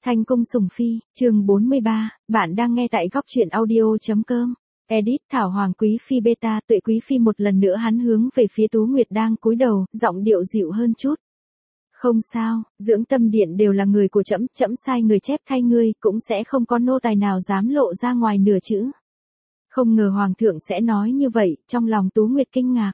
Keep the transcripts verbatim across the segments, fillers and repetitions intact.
Thanh cung sủng phi, chương bốn mươi ba, bạn đang nghe tại góc truyện audio.com. Edit Thảo Hoàng Quý Phi beta. Tuệ Quý Phi một lần nữa hắn hướng về phía Tú Nguyệt đang cúi đầu, giọng điệu dịu hơn chút. Không sao, dưỡng tâm điện đều là người của trẫm, trẫm sai người chép thay ngươi, cũng sẽ không có nô tài nào dám lộ ra ngoài nửa chữ. Không ngờ Hoàng thượng sẽ nói như vậy, trong lòng Tú Nguyệt kinh ngạc.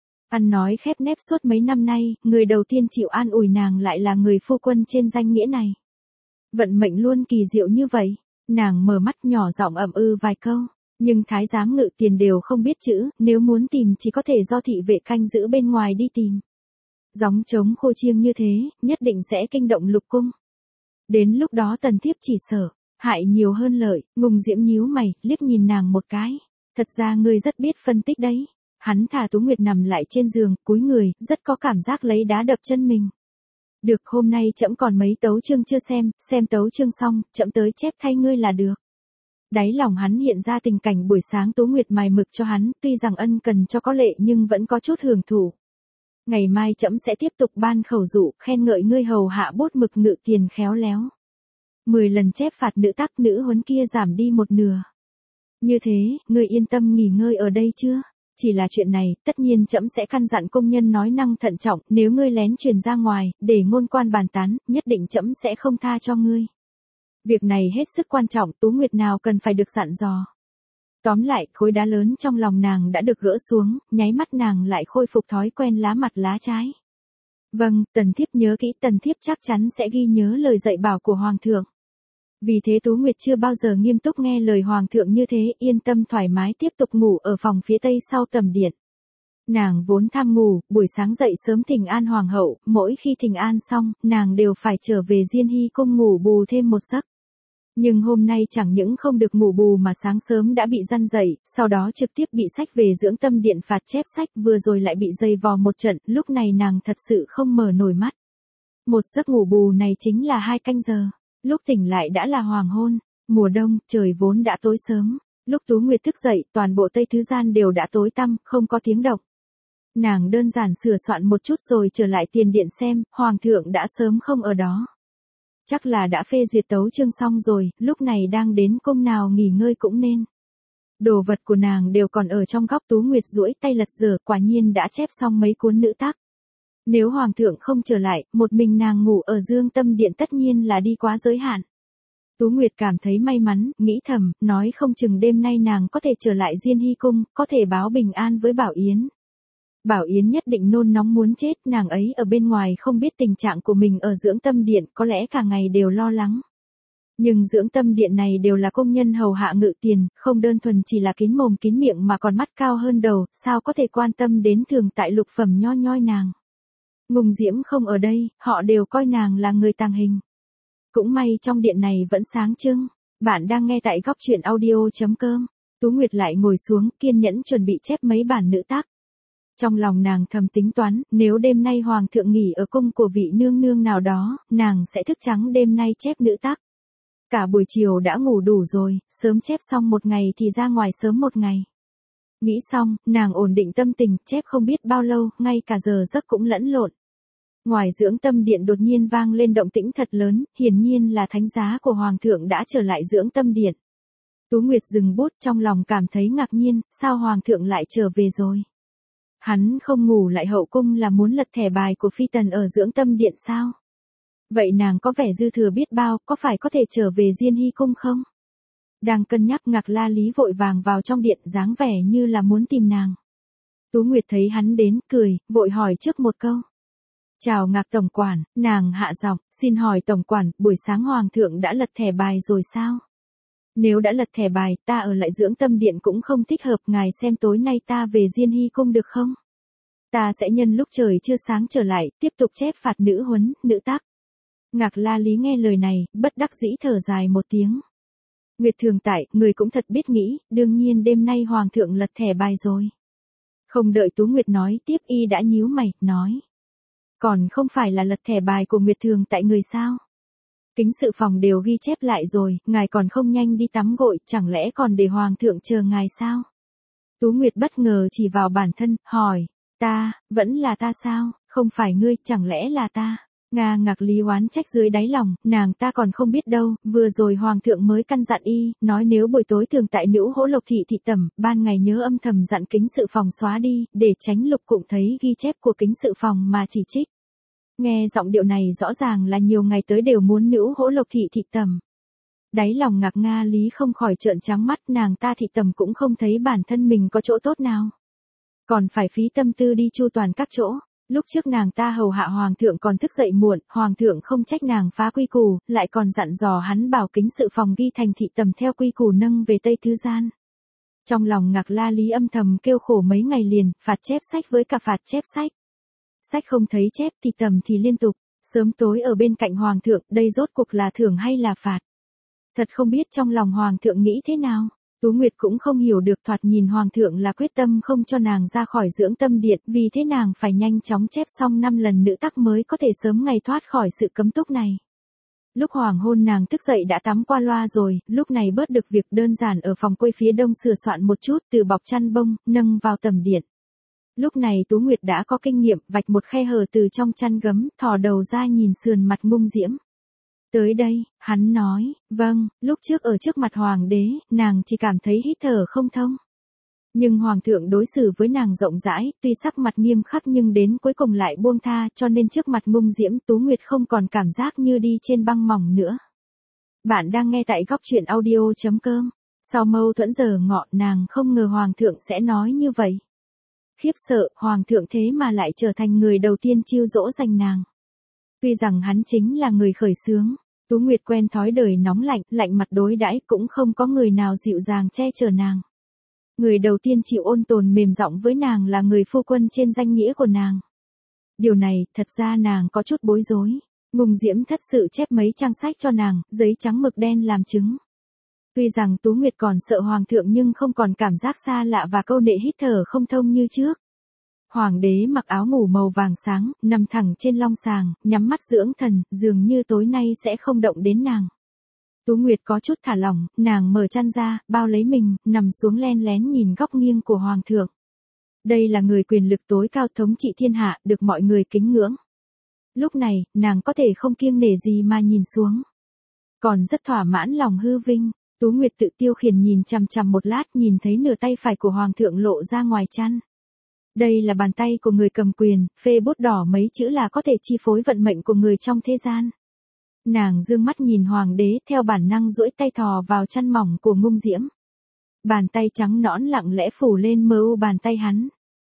Ăn nói khép nép suốt mấy năm nay, người đầu tiên chịu an ủi nàng lại là người phu quân trên danh nghĩa này. Vận mệnh luôn kỳ diệu như vậy, nàng mở mắt nhỏ giọng ậm ư vài câu, nhưng thái giám ngự tiền đều không biết chữ, nếu muốn tìm chỉ có thể do thị vệ canh giữ bên ngoài đi tìm. Gióng trống khô chiêng như thế, nhất định sẽ kinh động lục cung. Đến lúc đó tần thiếp chỉ sợ, hại nhiều hơn lợi. Ngùng Diễm nhíu mày, liếc nhìn nàng một cái. Thật ra ngươi rất biết phân tích đấy. Hắn thả Tú Nguyệt nằm lại trên giường, cúi người, rất có cảm giác lấy đá đập chân mình. Được, hôm nay trẫm còn mấy tấu chương chưa xem, xem tấu chương xong, trẫm tới chép thay ngươi là được. Đáy lòng hắn hiện ra tình cảnh buổi sáng Tú Nguyệt mài mực cho hắn, tuy rằng ân cần cho có lệ nhưng vẫn có chút hưởng thụ. Ngày mai trẫm sẽ tiếp tục ban khẩu dụ, khen ngợi ngươi hầu hạ bút mực ngự tiền khéo léo. Mười lần chép phạt nữ tác nữ huấn kia giảm đi một nửa. Như thế, ngươi yên tâm nghỉ ngơi ở đây chưa? Chỉ là chuyện này, tất nhiên trẫm sẽ căn dặn công nhân nói năng thận trọng, nếu ngươi lén truyền ra ngoài, để ngôn quan bàn tán, nhất định trẫm sẽ không tha cho ngươi. Việc này hết sức quan trọng, Tú Nguyệt nào cần phải được dặn dò. Tóm lại, khối đá lớn trong lòng nàng đã được gỡ xuống, nháy mắt nàng lại khôi phục thói quen lá mặt lá trái. Vâng, tần thiếp nhớ kỹ, tần thiếp chắc chắn sẽ ghi nhớ lời dạy bảo của Hoàng thượng. Vì thế Tú Nguyệt chưa bao giờ nghiêm túc nghe lời Hoàng thượng như thế, yên tâm thoải mái tiếp tục ngủ ở phòng phía tây sau tầm điện. Nàng vốn tham ngủ, buổi sáng dậy sớm thỉnh an Hoàng hậu, mỗi khi thỉnh an xong, nàng đều phải trở về Diên Hy cung ngủ bù thêm một giấc. Nhưng hôm nay chẳng những không được ngủ bù mà sáng sớm đã bị răn dậy, sau đó trực tiếp bị sách về dưỡng tâm điện phạt chép sách, vừa rồi lại bị dày vò một trận, lúc này nàng thật sự không mở nổi mắt. Một giấc ngủ bù này chính là hai canh giờ. Lúc tỉnh lại đã là hoàng hôn, mùa đông, trời vốn đã tối sớm. Lúc Tú Nguyệt thức dậy, toàn bộ Tây Thứ Gian đều đã tối tăm, không có tiếng động. Nàng đơn giản sửa soạn một chút rồi trở lại tiền điện xem, Hoàng thượng đã sớm không ở đó. Chắc là đã phê duyệt tấu chương xong rồi, lúc này đang đến cung nào nghỉ ngơi cũng nên. Đồ vật của nàng đều còn ở trong góc. Tú Nguyệt duỗi tay lật dở, quả nhiên đã chép xong mấy cuốn nữ tác. Nếu Hoàng thượng không trở lại, một mình nàng ngủ ở Dương Tâm Điện tất nhiên là đi quá giới hạn. Tú Nguyệt cảm thấy may mắn, nghĩ thầm, nói không chừng đêm nay nàng có thể trở lại Diên Hy cung, có thể báo bình an với Bảo Yến. Bảo Yến nhất định nôn nóng muốn chết, nàng ấy ở bên ngoài không biết tình trạng của mình ở Dưỡng Tâm Điện, có lẽ cả ngày đều lo lắng. Nhưng Dưỡng Tâm Điện này đều là công nhân hầu hạ ngự tiền, không đơn thuần chỉ là kín mồm kín miệng mà còn mắt cao hơn đầu, sao có thể quan tâm đến thường tại lục phẩm nho nhoi nàng. Ngùng Diễm không ở đây, họ đều coi nàng là người tàng hình. Cũng may trong điện này vẫn sáng trưng. Bạn đang nghe tại góc truyện audio.com. Tú Nguyệt lại ngồi xuống, kiên nhẫn chuẩn bị chép mấy bản nữ tác. Trong lòng nàng thầm tính toán, nếu đêm nay Hoàng thượng nghỉ ở cung của vị nương nương nào đó, nàng sẽ thức trắng đêm nay chép nữ tác. Cả buổi chiều đã ngủ đủ rồi, sớm chép xong một ngày thì ra ngoài sớm một ngày. Nghĩ xong, nàng ổn định tâm tình, chép không biết bao lâu, ngay cả giờ giấc cũng lẫn lộn. Ngoài Dưỡng Tâm Điện đột nhiên vang lên động tĩnh thật lớn, hiển nhiên là thánh giá của Hoàng thượng đã trở lại Dưỡng Tâm Điện. Tú Nguyệt dừng bút, trong lòng cảm thấy ngạc nhiên, sao Hoàng thượng lại trở về rồi? Hắn không ngủ lại hậu cung là muốn lật thẻ bài của phi tần ở Dưỡng Tâm Điện sao? Vậy nàng có vẻ dư thừa biết bao, có phải có thể trở về Diên Hy cung không? Đang cân nhắc, Ngạc La Lý vội vàng vào trong điện, dáng vẻ như là muốn tìm nàng. Tú Nguyệt thấy hắn đến, cười, vội hỏi trước một câu. Chào Ngạc tổng quản, nàng hạ giọng, xin hỏi tổng quản, buổi sáng Hoàng thượng đã lật thẻ bài rồi sao? Nếu đã lật thẻ bài, ta ở lại Dưỡng Tâm Điện cũng không thích hợp, ngài xem tối nay ta về Diên Hy cung được không? Ta sẽ nhân lúc trời chưa sáng trở lại, tiếp tục chép phạt nữ huấn, nữ tác. Ngạc La Lý nghe lời này, bất đắc dĩ thở dài một tiếng. Nguyệt Thường tại, người cũng thật biết nghĩ, đương nhiên đêm nay Hoàng thượng lật thẻ bài rồi. Không đợi Tú Nguyệt nói tiếp, y đã nhíu mày, nói. Còn không phải là lật thẻ bài của Nguyệt Thường tại người sao? Kính sự phòng đều ghi chép lại rồi, ngài còn không nhanh đi tắm gội, chẳng lẽ còn để Hoàng thượng chờ ngài sao? Tú Nguyệt bất ngờ chỉ vào bản thân, hỏi, ta, vẫn là ta sao, không phải ngươi, chẳng lẽ là ta? Nga Ngạc Lý oán trách dưới đáy lòng, nàng ta còn không biết đâu, vừa rồi hoàng thượng mới căn dặn y, nói nếu buổi tối thường tại Nữ Hỗ Lộc thị thị tẩm, ban ngày nhớ âm thầm dặn kính sự phòng xóa đi, để tránh Lục Cụng thấy ghi chép của kính sự phòng mà chỉ trích. Nghe giọng điệu này rõ ràng là nhiều ngày tới đều muốn Nữ Hỗ Lộc thị thị tẩm. Đáy lòng Ngạc Nga Lý không khỏi trợn trắng mắt, nàng ta thị tẩm cũng không thấy bản thân mình có chỗ tốt nào. Còn phải phí tâm tư đi chu toàn các chỗ. Lúc trước nàng ta hầu hạ hoàng thượng còn thức dậy muộn, hoàng thượng không trách nàng phá quy củ, lại còn dặn dò hắn bảo kính sự phòng ghi thành thị tầm theo quy củ nâng về Tây Thứ Gian. Trong lòng Ngạc La Lý âm thầm kêu khổ mấy ngày liền, phạt chép sách với cả phạt chép sách. Sách không thấy chép thì tầm thì liên tục, sớm tối ở bên cạnh hoàng thượng, đây rốt cuộc là thưởng hay là phạt. Thật không biết trong lòng hoàng thượng nghĩ thế nào. Tú Nguyệt cũng không hiểu được, thoạt nhìn hoàng thượng là quyết tâm không cho nàng ra khỏi dưỡng tâm điện, vì thế nàng phải nhanh chóng chép xong năm lần nữ tắc mới có thể sớm ngày thoát khỏi sự cấm túc này. Lúc hoàng hôn nàng thức dậy đã tắm qua loa rồi, lúc này bớt được việc đơn giản ở phòng quây phía đông sửa soạn một chút, từ bọc chăn bông, nâng vào tầm điện. Lúc này Tú Nguyệt đã có kinh nghiệm, vạch một khe hở từ trong chăn gấm, thò đầu ra nhìn sườn mặt Ngung Diễm. Tới đây, hắn nói, vâng, lúc trước ở trước mặt hoàng đế, nàng chỉ cảm thấy hít thở không thông. Nhưng hoàng thượng đối xử với nàng rộng rãi, tuy sắc mặt nghiêm khắc nhưng đến cuối cùng lại buông tha, cho nên trước mặt Ngung Diễm Tú Nguyệt không còn cảm giác như đi trên băng mỏng nữa. Bạn đang nghe tại góc truyện audio chấm com. Sau mâu thuẫn giờ ngọ, nàng không ngờ hoàng thượng sẽ nói như vậy. Khiếp sợ, hoàng thượng thế mà lại trở thành người đầu tiên chiêu dỗ dành nàng. Tuy rằng hắn chính là người khởi xướng, Tú Nguyệt quen thói đời nóng lạnh, lạnh mặt đối đãi, cũng không có người nào dịu dàng che chở nàng. Người đầu tiên chịu ôn tồn mềm giọng với nàng là người phu quân trên danh nghĩa của nàng. Điều này, thật ra nàng có chút bối rối. Ngung Diễm thất sự chép mấy trang sách cho nàng, giấy trắng mực đen làm chứng. Tuy rằng Tú Nguyệt còn sợ hoàng thượng nhưng không còn cảm giác xa lạ và câu nệ hít thở không thông như trước. Hoàng đế mặc áo ngủ màu vàng sáng, nằm thẳng trên long sàng, nhắm mắt dưỡng thần, dường như tối nay sẽ không động đến nàng. Tú Nguyệt có chút thả lỏng, nàng mở chăn ra, bao lấy mình, nằm xuống len lén nhìn góc nghiêng của hoàng thượng. Đây là người quyền lực tối cao thống trị thiên hạ, được mọi người kính ngưỡng. Lúc này, nàng có thể không kiêng nể gì mà nhìn xuống. Còn rất thỏa mãn lòng hư vinh, Tú Nguyệt tự tiêu khiển nhìn chằm chằm một lát, nhìn thấy nửa tay phải của hoàng thượng lộ ra ngoài chăn. Đây là bàn tay của người cầm quyền, phê bút đỏ mấy chữ là có thể chi phối vận mệnh của người trong thế gian. Nàng dương mắt nhìn hoàng đế, theo bản năng duỗi tay thò vào chăn mỏng của Ngung Diễm. Bàn tay trắng nõn lặng lẽ phủ lên mờ u bàn tay hắn.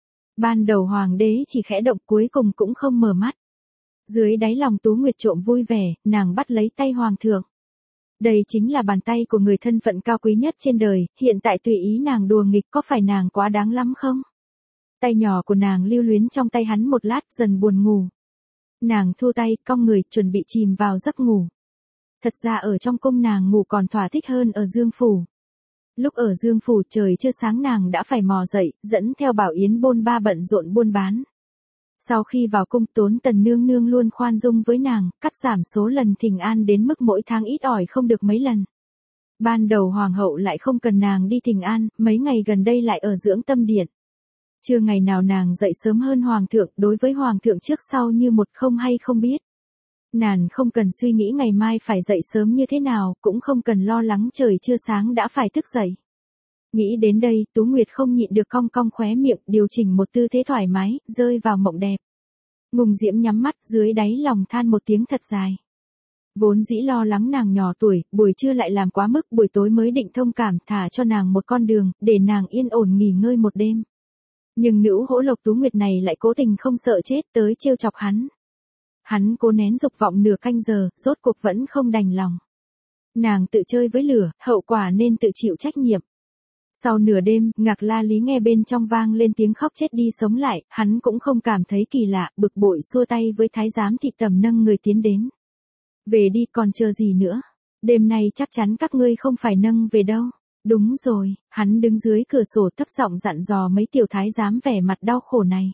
Ban đầu hoàng đế chỉ khẽ động, cuối cùng cũng không mở mắt. Dưới đáy lòng Tú Nguyệt trộm vui vẻ, nàng bắt lấy tay hoàng thượng. Đây chính là bàn tay của người thân phận cao quý nhất trên đời, hiện tại tùy ý nàng đùa nghịch, có phải nàng quá đáng lắm không? Tay nhỏ của nàng lưu luyến trong tay hắn một lát, dần buồn ngủ. Nàng thu tay, cong người, chuẩn bị chìm vào giấc ngủ. Thật ra ở trong cung nàng ngủ còn thỏa thích hơn ở Dương Phủ. Lúc ở Dương Phủ trời chưa sáng nàng đã phải mò dậy, dẫn theo Bảo Yến bôn ba bận rộn buôn bán. Sau khi vào cung, Tốn Tần nương nương luôn khoan dung với nàng, cắt giảm số lần thỉnh an đến mức mỗi tháng ít ỏi không được mấy lần. Ban đầu hoàng hậu lại không cần nàng đi thỉnh an, mấy ngày gần đây lại ở dưỡng tâm điện. Chưa ngày nào nàng dậy sớm hơn hoàng thượng, đối với hoàng thượng trước sau như một không hay không biết. Nàng không cần suy nghĩ ngày mai phải dậy sớm như thế nào, cũng không cần lo lắng trời chưa sáng đã phải thức dậy. Nghĩ đến đây, Tú Nguyệt không nhịn được cong cong khóe miệng, điều chỉnh một tư thế thoải mái, rơi vào mộng đẹp. Ngung Diễm nhắm mắt, dưới đáy lòng than một tiếng thật dài. Vốn dĩ lo lắng nàng nhỏ tuổi, buổi trưa lại làm quá mức, buổi tối mới định thông cảm, thả cho nàng một con đường, để nàng yên ổn nghỉ ngơi một đêm. Nhưng Nữ Hỗ Lộc Tú Nguyệt này lại cố tình không sợ chết, tới trêu chọc hắn. Hắn cố nén dục vọng nửa canh giờ, rốt cuộc vẫn không đành lòng. Nàng tự chơi với lửa, hậu quả nên tự chịu trách nhiệm. Sau nửa đêm, Ngạc La Lý nghe bên trong vang lên tiếng khóc chết đi sống lại, hắn cũng không cảm thấy kỳ lạ, bực bội xua tay với thái giám thị tầm nâng người tiến đến. Về đi, còn chờ gì nữa? Đêm nay chắc chắn các ngươi không phải nâng về đâu. Đúng rồi, hắn đứng dưới cửa sổ thấp giọng dặn dò mấy tiểu thái giám vẻ mặt đau khổ này.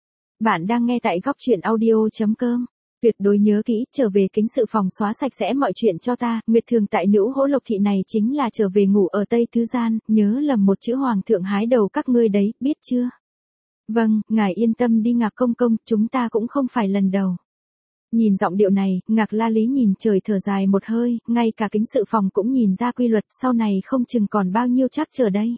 Bạn đang nghe tại góc truyện audio chấm com. Tuyệt đối nhớ kỹ, trở về kính sự phòng xóa sạch sẽ mọi chuyện cho ta, Nguyệt thường tại Nữ Hỗ Lộc thị này chính là trở về ngủ ở Tây Thứ Gian, nhớ lầm một chữ hoàng thượng hái đầu các ngươi đấy, biết chưa? Vâng, ngài yên tâm đi Ngạc công công, chúng ta cũng không phải lần đầu. Nhìn giọng điệu này, Ngạc La Lý nhìn trời thở dài một hơi, ngay cả kính sự phòng cũng nhìn ra quy luật, sau này không chừng còn bao nhiêu trắc trở đây.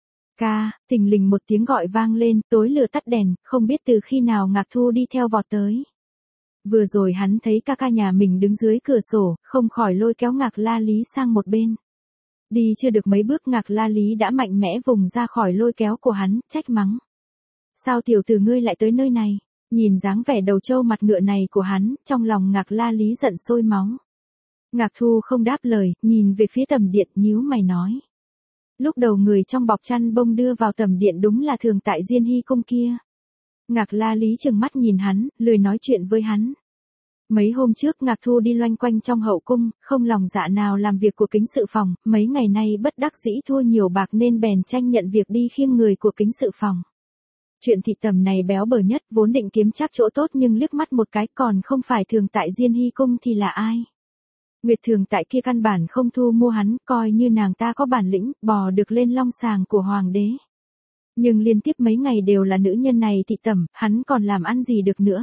Ca, thình lình một tiếng gọi vang lên, tối lửa tắt đèn, không biết từ khi nào Ngạc Thu đi theo vọt tới. Vừa rồi hắn thấy ca ca nhà mình đứng dưới cửa sổ, không khỏi lôi kéo Ngạc La Lý sang một bên. Đi chưa được mấy bước Ngạc La Lý đã mạnh mẽ vùng ra khỏi lôi kéo của hắn, trách mắng. Sao tiểu tử ngươi lại tới nơi này? Nhìn dáng vẻ đầu trâu mặt ngựa này của hắn, trong lòng Ngạc La Lý giận sôi máu. Ngạc Thu không đáp lời, nhìn về phía tầm điện nhíu mày nói. Lúc đầu người trong bọc chăn bông đưa vào tầm điện đúng là thường tại Diên Hy cung kia. Ngạc La Lý trừng mắt nhìn hắn, lười nói chuyện với hắn. Mấy hôm trước Ngạc Thu đi loanh quanh trong hậu cung, không lòng dạ nào làm việc của kính sự phòng, mấy ngày nay bất đắc dĩ thua nhiều bạc nên bèn tranh nhận việc đi khiêng người của kính sự phòng. Chuyện thị tầm này béo bở nhất, vốn định kiếm chắc chỗ tốt nhưng liếc mắt một cái còn không phải thường tại Diên Hy cung thì là ai. Nguyệt thường tại kia căn bản không thu mua hắn, coi như nàng ta có bản lĩnh, bò được lên long sàng của hoàng đế. Nhưng liên tiếp mấy ngày đều là nữ nhân này thị tẩm, hắn còn làm ăn gì được nữa.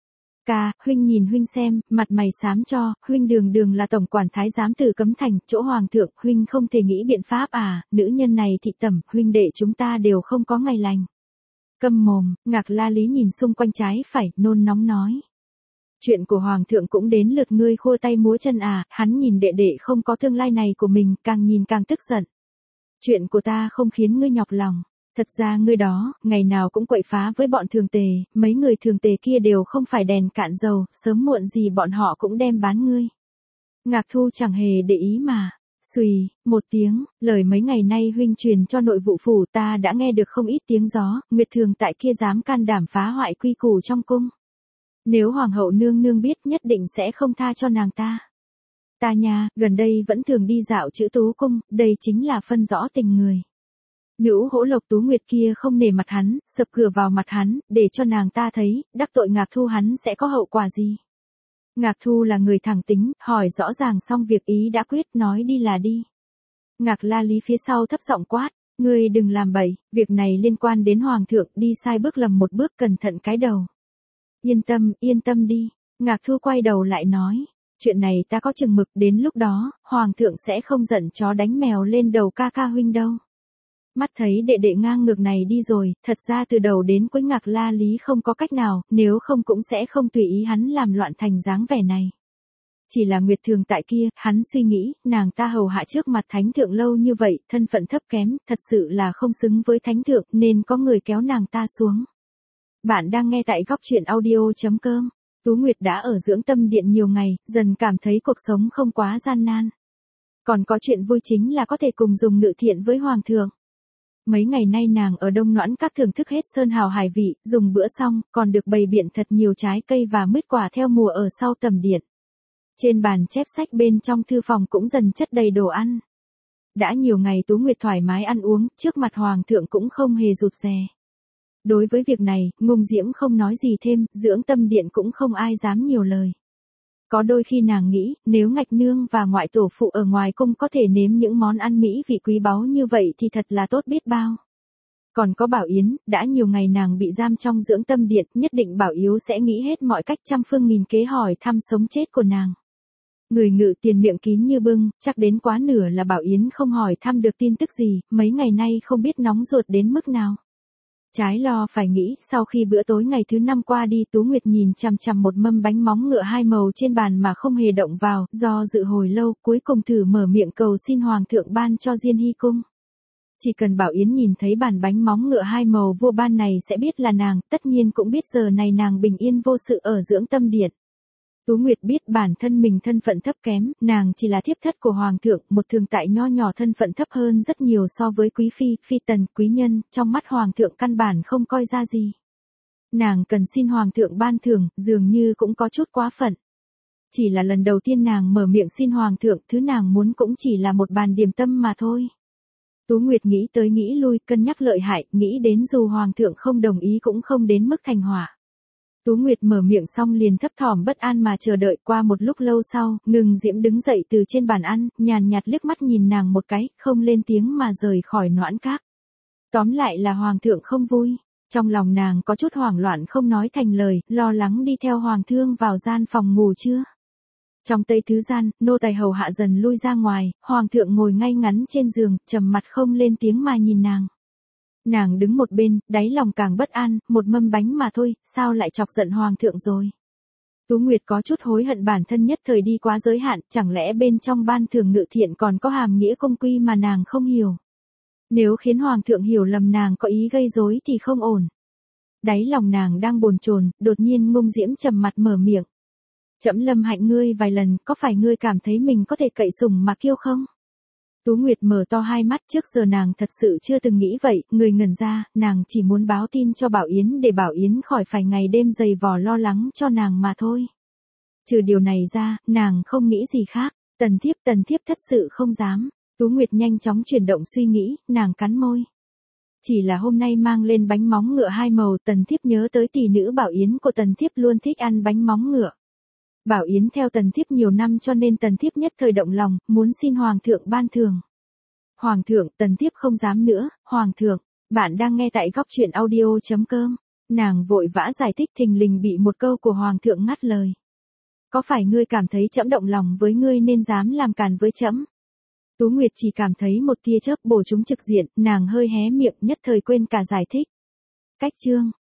Ca, huynh nhìn huynh xem, mặt mày xám cho, huynh đường đường là tổng quản thái giám từ Cấm Thành, chỗ hoàng thượng, huynh không thể nghĩ biện pháp à, nữ nhân này thị tẩm, huynh đệ chúng ta đều không có ngày lành. Câm mồm, Ngạc La Lý nhìn xung quanh trái phải, nôn nóng nói. Chuyện của hoàng thượng cũng đến lượt ngươi khua tay múa chân à, hắn nhìn đệ đệ không có tương lai này của mình, càng nhìn càng tức giận. Chuyện của ta không khiến ngươi nhọc lòng. Thật ra ngươi đó, ngày nào cũng quậy phá với bọn thường tề, mấy người thường tề kia đều không phải đèn cạn dầu, sớm muộn gì bọn họ cũng đem bán ngươi. Ngạc Thu chẳng hề để ý mà. Xùy, một tiếng, lời mấy ngày nay huynh truyền cho nội vụ phủ ta đã nghe được không ít tiếng gió, Nguyệt thường tại kia dám can đảm phá hoại quy củ trong cung. Nếu hoàng hậu nương nương biết nhất định sẽ không tha cho nàng ta. Ta nha, gần đây vẫn thường đi dạo chữ Tú cung, đây chính là phân rõ tình người. Nữ hỗ lộc Tú Nguyệt kia không nể mặt hắn, sập cửa vào mặt hắn, để cho nàng ta thấy, đắc tội Ngạc Thu hắn sẽ có hậu quả gì. Ngạc Thu là người thẳng tính, hỏi rõ ràng xong việc ý đã quyết, nói đi là đi. Ngạc La Lý phía sau thấp giọng quát, ngươi đừng làm bậy, việc này liên quan đến hoàng thượng, đi sai bước lầm một bước cẩn thận cái đầu. Yên tâm, yên tâm đi. Ngạc Thu quay đầu lại nói, chuyện này ta có chừng mực, đến lúc đó, hoàng thượng sẽ không giận chó đánh mèo lên đầu ca ca huynh đâu. Mắt thấy đệ đệ ngang ngược này đi rồi, thật ra từ đầu đến cuối Ngạc La Lý không có cách nào, nếu không cũng sẽ không tùy ý hắn làm loạn thành dáng vẻ này. Chỉ là Nguyệt thường tại kia, hắn suy nghĩ, nàng ta hầu hạ trước mặt thánh thượng lâu như vậy, thân phận thấp kém, thật sự là không xứng với thánh thượng, nên có người kéo nàng ta xuống. Bạn đang nghe tại góc truyện audio chấm com. Tú Nguyệt đã ở dưỡng tâm điện nhiều ngày, dần cảm thấy cuộc sống không quá gian nan. Còn có chuyện vui chính là có thể cùng dùng ngự thiện với hoàng thượng. Mấy ngày nay nàng ở Đông Noãn Các thưởng thức hết sơn hào hải vị, dùng bữa xong, còn được bày biện thật nhiều trái cây và mứt quả theo mùa ở sau tầm điện. Trên bàn chép sách bên trong thư phòng cũng dần chất đầy đồ ăn. Đã nhiều ngày Tú Nguyệt thoải mái ăn uống, trước mặt hoàng thượng cũng không hề rụt rè. Đối với việc này, Ngông Diễm không nói gì thêm, dưỡng tâm điện cũng không ai dám nhiều lời. Có đôi khi nàng nghĩ, nếu Ngạch Nương và ngoại tổ phụ ở ngoài cung có thể nếm những món ăn mỹ vị quý báu như vậy thì thật là tốt biết bao. Còn có Bảo Yến, đã nhiều ngày nàng bị giam trong dưỡng tâm điện, nhất định Bảo Yếu sẽ nghĩ hết mọi cách trăm phương nghìn kế hỏi thăm sống chết của nàng. Người ngự tiền miệng kín như bưng, chắc đến quá nửa là Bảo Yến không hỏi thăm được tin tức gì, mấy ngày nay không biết nóng ruột đến mức nào. Trái lo phải nghĩ, sau khi bữa tối ngày thứ năm qua đi Tú Nguyệt nhìn chằm chằm một mâm bánh móng ngựa hai màu trên bàn mà không hề động vào, do dự hồi lâu, cuối cùng thử mở miệng cầu xin hoàng thượng ban cho Diên Hy cung. Chỉ cần Bảo Yến nhìn thấy bàn bánh móng ngựa hai màu vô ban này sẽ biết là nàng, tất nhiên cũng biết giờ này nàng bình yên vô sự ở dưỡng tâm điện. Tú Nguyệt biết bản thân mình thân phận thấp kém, nàng chỉ là thiếp thất của hoàng thượng, một thường tại nho nhỏ thân phận thấp hơn rất nhiều so với quý phi, phi tần, quý nhân, trong mắt hoàng thượng căn bản không coi ra gì. Nàng cần xin hoàng thượng ban thưởng, dường như cũng có chút quá phận. Chỉ là lần đầu tiên nàng mở miệng xin hoàng thượng, thứ nàng muốn cũng chỉ là một bàn điểm tâm mà thôi. Tú Nguyệt nghĩ tới nghĩ lui, cân nhắc lợi hại, nghĩ đến dù hoàng thượng không đồng ý cũng không đến mức thành hỏa. Tú Nguyệt mở miệng xong liền thấp thỏm bất an mà chờ đợi, qua một lúc lâu sau, Ngừng Diễm đứng dậy từ trên bàn ăn, nhàn nhạt liếc mắt nhìn nàng một cái, không lên tiếng mà rời khỏi Noãn Các. Tóm lại là hoàng thượng không vui. Trong lòng nàng có chút hoảng loạn không nói thành lời, lo lắng đi theo hoàng thương vào gian phòng ngủ chưa. Trong tây thứ gian, nô tài hầu hạ dần lui ra ngoài, hoàng thượng ngồi ngay ngắn trên giường, trầm mặt không lên tiếng mà nhìn nàng. Nàng đứng một bên, đáy lòng càng bất an, một mâm bánh mà thôi, sao lại chọc giận hoàng thượng rồi. Tú Nguyệt có chút hối hận bản thân nhất thời đi quá giới hạn, chẳng lẽ bên trong ban thường ngự thiện còn có hàm nghĩa công quy mà nàng không hiểu. Nếu khiến hoàng thượng hiểu lầm nàng có ý gây rối thì không ổn. Đáy lòng nàng đang bồn chồn, đột nhiên Ngung Diễm trầm mặt mở miệng. Trẫm lâm hạnh ngươi vài lần, có phải ngươi cảm thấy mình có thể cậy sủng mà kiêu không? Tú Nguyệt mở to hai mắt, trước giờ nàng thật sự chưa từng nghĩ vậy, người ngẩn ra, nàng chỉ muốn báo tin cho Bảo Yến để Bảo Yến khỏi phải ngày đêm dày vò lo lắng cho nàng mà thôi. Trừ điều này ra, nàng không nghĩ gì khác, tần thiếp tần thiếp thật sự không dám. Tú Nguyệt nhanh chóng chuyển động suy nghĩ, nàng cắn môi. Chỉ là hôm nay mang lên bánh móng ngựa hai màu, tần thiếp nhớ tới tỷ nữ Bảo Yến của tần thiếp luôn thích ăn bánh móng ngựa. Bảo Yến theo tần thiếp nhiều năm cho nên tần thiếp nhất thời động lòng, muốn xin hoàng thượng ban thưởng. Hoàng thượng, tần thiếp không dám nữa, hoàng thượng, bạn đang nghe tại góc truyện audio chấm com. Nàng vội vã giải thích, thình lình bị một câu của hoàng thượng ngắt lời. Có phải ngươi cảm thấy trẫm động lòng với ngươi nên dám làm càn với trẫm? Tú Nguyệt chỉ cảm thấy một tia chớp bổ trúng trực diện, nàng hơi hé miệng nhất thời quên cả giải thích. Cách chương